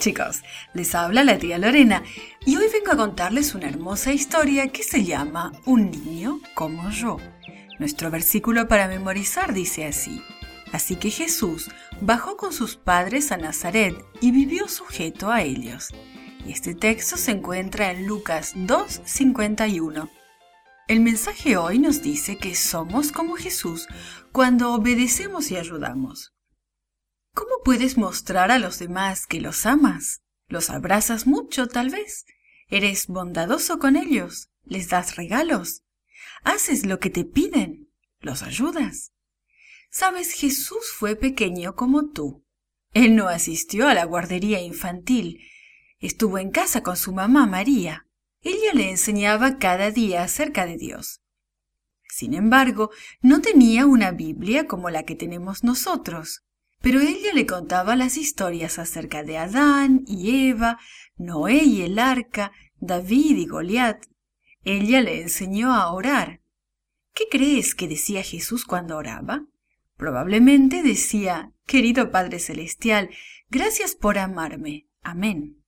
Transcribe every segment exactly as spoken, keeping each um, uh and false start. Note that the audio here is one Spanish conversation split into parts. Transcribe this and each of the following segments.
chicos, les habla la tía Lorena y hoy vengo a contarles una hermosa historia que se llama Un niño como yo. Nuestro versículo para memorizar dice así: Así que Jesús bajó con sus padres a Nazaret y vivió sujeto a ellos. Y este texto se encuentra en Lucas dos cincuenta y uno. El mensaje hoy nos dice que somos como Jesús cuando obedecemos y ayudamos. ¿Cómo puedes mostrar a los demás que los amas? ¿Los abrazas mucho, tal vez? ¿Eres bondadoso con ellos? ¿Les das regalos? ¿Haces lo que te piden? ¿Los ayudas? Sabes, Jesús fue pequeño como tú. Él no asistió a la guardería infantil. Estuvo en casa con su mamá María. Ella le enseñaba cada día acerca de Dios. Sin embargo, no tenía una Biblia como la que tenemos nosotros. Pero ella le contaba las historias acerca de Adán y Eva, Noé y el arca, David y Goliat. Ella le enseñó a orar. ¿Qué crees que decía Jesús cuando oraba? Probablemente decía: Querido Padre Celestial, gracias por amarme. Amén.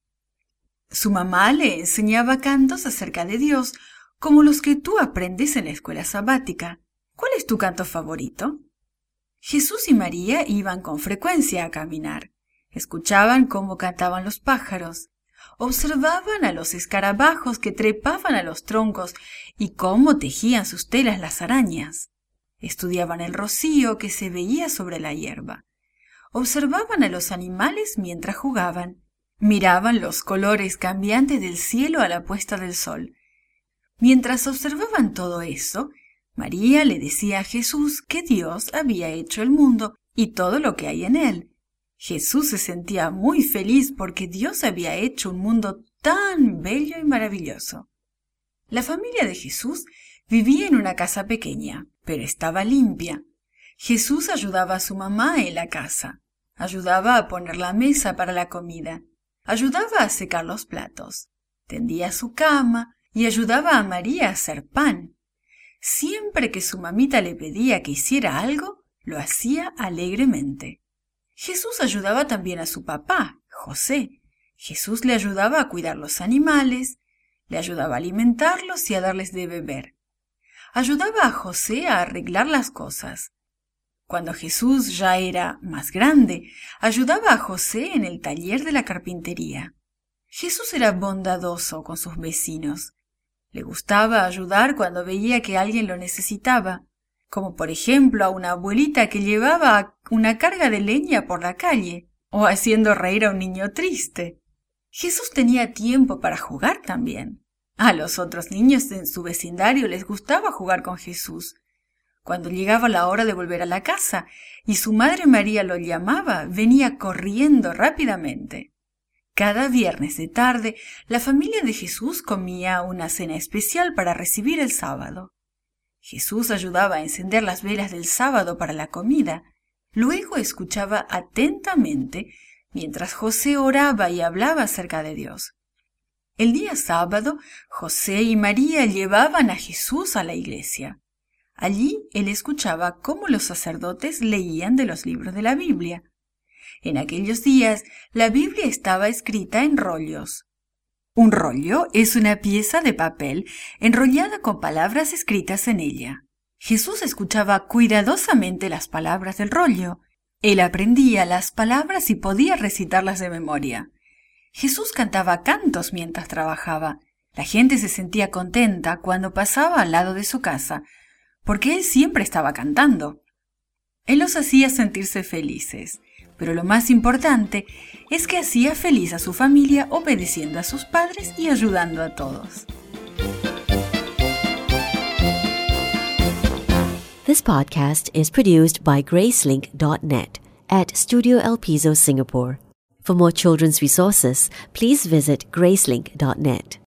Su mamá le enseñaba cantos acerca de Dios, como los que tú aprendes en la escuela sabática. ¿Cuál es tu canto favorito? Jesús y María iban con frecuencia a caminar. Escuchaban cómo cantaban los pájaros. Observaban a los escarabajos que trepaban a los troncos y cómo tejían sus telas las arañas. Estudiaban el rocío que se veía sobre la hierba. Observaban a los animales mientras jugaban. Miraban los colores cambiantes del cielo a la puesta del sol. Mientras observaban todo eso, María le decía a Jesús que Dios había hecho el mundo y todo lo que hay en él. Jesús se sentía muy feliz porque Dios había hecho un mundo tan bello y maravilloso. La familia de Jesús vivía en una casa pequeña, pero estaba limpia. Jesús ayudaba a su mamá en la casa, ayudaba a poner la mesa para la comida, ayudaba a secar los platos, tendía su cama y ayudaba a María a hacer pan. Siempre que su mamita le pedía que hiciera algo, lo hacía alegremente. Jesús ayudaba también a su papá, José. Jesús le ayudaba a cuidar los animales, le ayudaba a alimentarlos y a darles de beber. Ayudaba a José a arreglar las cosas. Cuando Jesús ya era más grande, ayudaba a José en el taller de la carpintería. Jesús era bondadoso con sus vecinos. Le gustaba ayudar cuando veía que alguien lo necesitaba, como por ejemplo a una abuelita que llevaba una carga de leña por la calle, o haciendo reír a un niño triste. Jesús tenía tiempo para jugar también. A los otros niños en su vecindario les gustaba jugar con Jesús. Cuando llegaba la hora de volver a la casa y su madre María lo llamaba, venía corriendo rápidamente. Cada viernes de tarde, la familia de Jesús comía una cena especial para recibir el sábado. Jesús ayudaba a encender las velas del sábado para la comida. Luego escuchaba atentamente mientras José oraba y hablaba acerca de Dios. El día sábado, José y María llevaban a Jesús a la iglesia. Allí él escuchaba cómo los sacerdotes leían de los libros de la Biblia. En aquellos días, la Biblia estaba escrita en rollos. Un rollo es una pieza de papel enrollada con palabras escritas en ella. Jesús escuchaba cuidadosamente las palabras del rollo. Él aprendía las palabras y podía recitarlas de memoria. Jesús cantaba cantos mientras trabajaba. La gente se sentía contenta cuando pasaba al lado de su casa, porque él siempre estaba cantando. Él los hacía sentirse felices. Pero lo más importante es que hacía feliz a su familia obedeciendo a sus padres y ayudando a todos. This podcast is produced by Gracelink dot net at Studio El Piso, Singapore. For more children's resources, please visit Gracelink dot net.